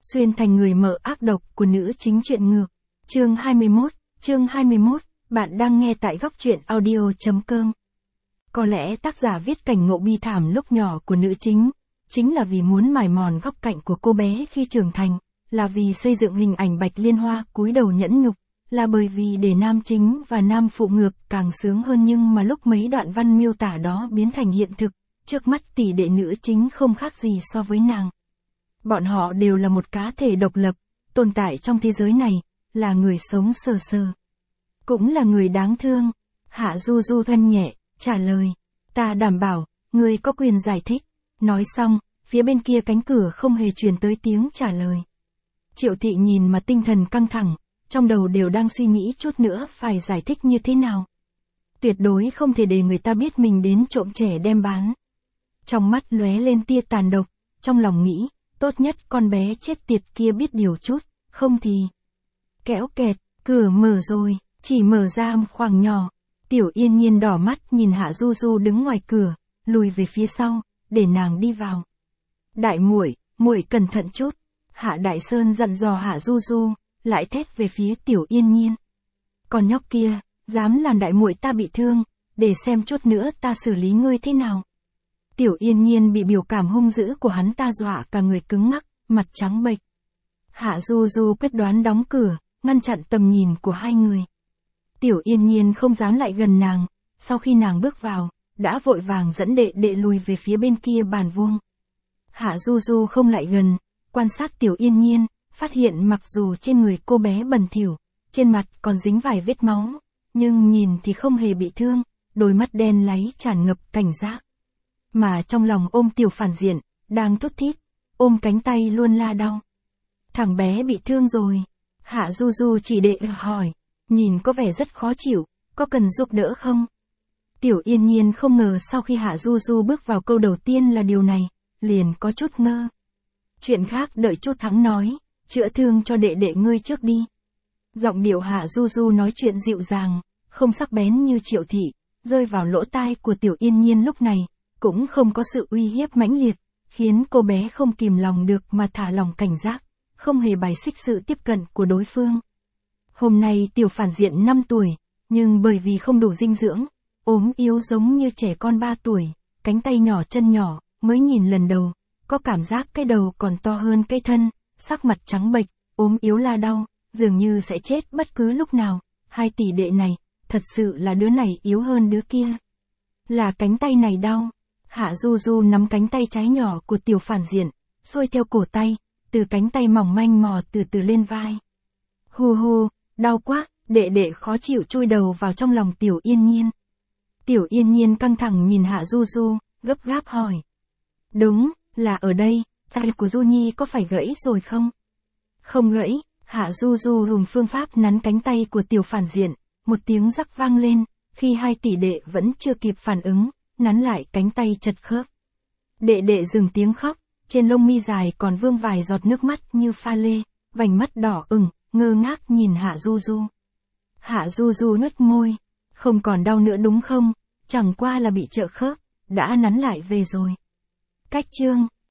xuyên thành người mở ác độc của nữ chính truyện ngược. Chương 21, bạn đang nghe tại góc truyện audio.com. Có lẽ tác giả viết cảnh ngộ bi thảm lúc nhỏ của nữ chính là vì muốn mài mòn góc cạnh của cô bé khi trưởng thành, là vì xây dựng hình ảnh Bạch Liên Hoa cúi đầu nhẫn nhục, là bởi vì để nam chính và nam phụ ngược càng sướng hơn, nhưng mà lúc mấy đoạn văn miêu tả đó biến thành hiện thực, trước mắt tỷ đệ nữ chính không khác gì so với nàng. Bọn họ đều là một cá thể độc lập, tồn tại trong thế giới này, là người sống sờ sờ. Cũng là người đáng thương. Hạ Du Du thân nhẹ, trả lời. Ta đảm bảo, ngươi có quyền giải thích. Nói xong, phía bên kia cánh cửa không hề truyền tới tiếng trả lời. Triệu Thị nhìn mà tinh thần căng thẳng, trong đầu đều đang suy nghĩ chút nữa phải giải thích như thế nào. Tuyệt đối không thể để người ta biết mình đến trộm trẻ đem bán. Trong mắt lóe lên tia tàn độc, trong lòng nghĩ, tốt nhất con bé chết tiệt kia biết điều chút, không thì... Kéo kẹt, cửa mở rồi, chỉ mở ra một khoảng nhỏ. Tiểu Yên Nhiên đỏ mắt nhìn Hạ Du Du đứng ngoài cửa, lùi về phía sau, để nàng đi vào. Đại muội, muội cẩn thận chút. Hạ Đại Sơn dặn dò Hạ Du Du, lại thét về phía Tiểu Yên Nhiên. Con nhóc kia, dám làm đại muội ta bị thương, để xem chút nữa ta xử lý ngươi thế nào. Tiểu Yên Nhiên bị biểu cảm hung dữ của hắn ta dọa cả người cứng ngắc, mặt trắng bệch. Hạ Du Du quyết đoán đóng cửa, ngăn chặn tầm nhìn của hai người. Tiểu Yên Nhiên không dám lại gần nàng, sau khi nàng bước vào, đã vội vàng dẫn đệ đệ lùi về phía bên kia bàn vuông. Hạ Du Du không lại gần, quan sát Tiểu Yên Nhiên, phát hiện mặc dù trên người cô bé bẩn thỉu, trên mặt còn dính vài vết máu, nhưng nhìn thì không hề bị thương, đôi mắt đen láy tràn ngập cảnh giác. Mà trong lòng ôm Tiểu Phản Diện, đang thút thít, ôm cánh tay luôn la đau. Thằng bé bị thương rồi. Hạ Du Du chỉ đệ hỏi, nhìn có vẻ rất khó chịu, có cần giúp đỡ không? Tiểu Yên Nhiên không ngờ sau khi Hạ Du Du bước vào câu đầu tiên là điều này, liền có chút ngơ. Chuyện khác đợi chút hắn nói, chữa thương cho đệ đệ ngươi trước đi. Giọng điệu Hạ Du Du nói chuyện dịu dàng, không sắc bén như Triệu Thị, rơi vào lỗ tai của Tiểu Yên Nhiên lúc này, cũng không có sự uy hiếp mãnh liệt, khiến cô bé không kìm lòng được mà thả lòng cảnh giác, không hề bài xích sự tiếp cận của đối phương. Hôm nay Tiểu Phản Diện 5 tuổi, nhưng bởi vì không đủ dinh dưỡng, ốm yếu giống như trẻ con 3 tuổi, cánh tay nhỏ chân nhỏ, mới nhìn lần đầu, có cảm giác cái đầu còn to hơn cái thân, sắc mặt trắng bệch, ốm yếu la đau, dường như sẽ chết bất cứ lúc nào. Hai tỷ đệ này, thật sự là đứa này yếu hơn đứa kia. Là cánh tay này đau. Hạ Du Du nắm cánh tay trái nhỏ của Tiểu Phản Diện, xuôi theo cổ tay, từ cánh tay mỏng manh mò từ từ lên vai. Hu hu, đau quá, đệ đệ khó chịu chui đầu vào trong lòng Tiểu Yên Nhiên. Tiểu Yên Nhiên căng thẳng nhìn Hạ Du Du, gấp gáp hỏi. Đúng, là ở đây, tay của Du Nhi có phải gãy rồi không? Không gãy. Hạ Du Du dùng phương pháp nắn cánh tay của Tiểu Phản Diện, một tiếng rắc vang lên, khi hai tỷ đệ vẫn chưa kịp phản ứng, nắn lại cánh tay chật khớp. Đệ đệ dừng tiếng khóc, trên lông mi dài còn vương vài giọt nước mắt như pha lê, vành mắt đỏ ửng, ngơ ngác nhìn Hạ Du Du. Hạ Du Du nhếch môi, không còn đau nữa đúng không, chẳng qua là bị trợ khớp, đã nắn lại về rồi. Cách chương